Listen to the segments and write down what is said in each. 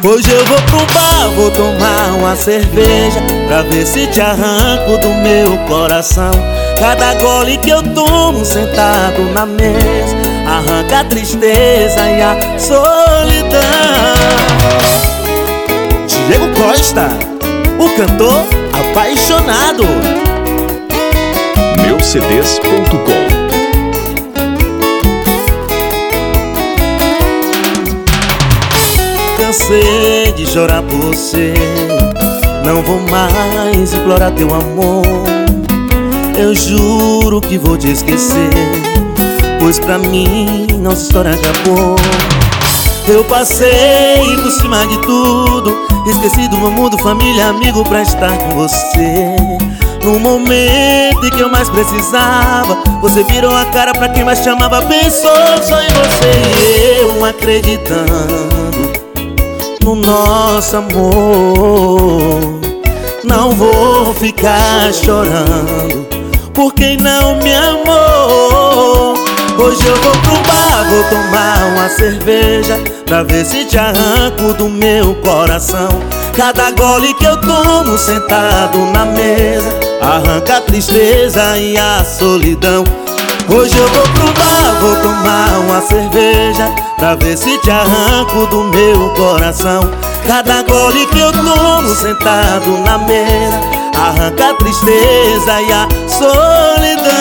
Hoje eu vou pro bar, vou tomar uma cerveja pra ver se te arranco do meu coração. Cada gole que eu tomo sentado na mesa arranca a tristeza e a solidão. Diego Costa, o cantor apaixonado. Meucds.com. Cansei de chorar por você, não vou mais implorar teu amor. Eu juro que vou te esquecer, pois pra mim nossa história acabou. Eu passei por cima de tudo, esqueci do meu mundo, família, amigo, pra estar com você. No momento em que eu mais precisava, você virou a cara pra quem mais te amava. Pensou só em você e eu acreditando no nosso amor. Não vou ficar chorando por quem não me amou. Hoje eu vou pro bar, vou tomar uma cerveja pra ver se te arranco do meu coração. Cada gole que eu tomo sentado na mesa arranca a tristeza e a solidão. Hoje eu vou pro bar, vou tomar uma cerveja pra ver se te arranco do meu coração. Cada gole que eu tomo sentado na mesa arranca a tristeza e a solidão.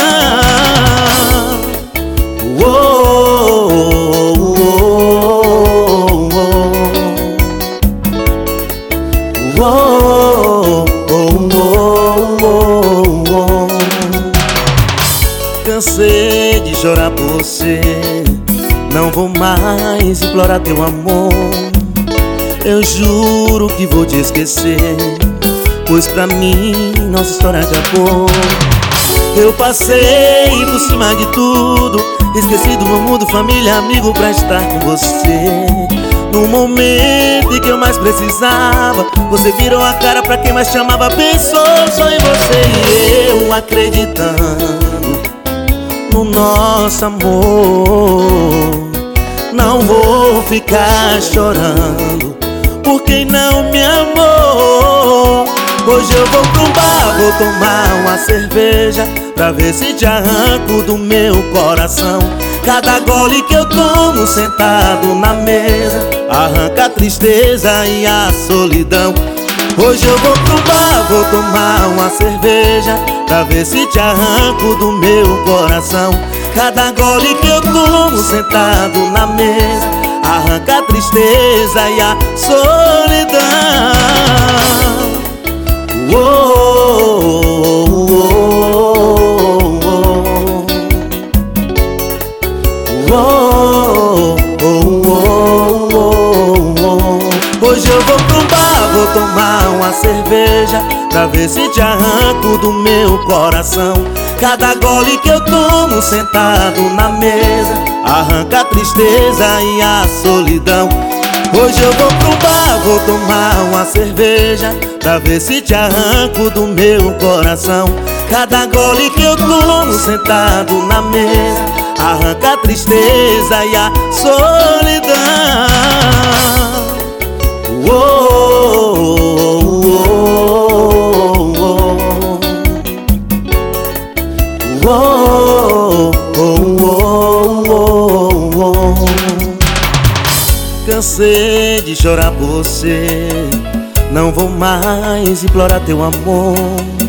Cansei de chorar por você, não vou mais implorar teu amor. Eu juro que vou te esquecer, pois pra mim nossa história acabou. Eu passei por cima de tudo, esqueci do meu mundo, família, amigo, pra estar com você. No momento em que eu mais precisava, você virou a cara pra quem mais te amava. Pensou só em você e eu acreditando no nosso amor. Não vou ficar chorando por quem não me amou. Hoje eu vou pro bar, vou tomar uma cerveja pra ver se te arranco do meu coração. Cada gole que eu tomo sentado na mesa arranca a tristeza e a solidão. Hoje eu vou pro bar, vou tomar uma cerveja pra ver se te arranco do meu coração. Cada gole que eu tomo sentado na mesa arranca a tristeza e a solidão. Hoje eu vou pro bar, vou tomar uma cerveja pra ver se te arranco do meu coração. Cada gole que eu tomo sentado na mesa arranca a tristeza e a solidão. Hoje eu vou pro bar, vou tomar uma cerveja pra ver se te arranco do meu coração. Cada gole que eu tomo sentado na mesa arranca a tristeza e a solidão. Cansei de chorar por você, não vou mais implorar teu amor.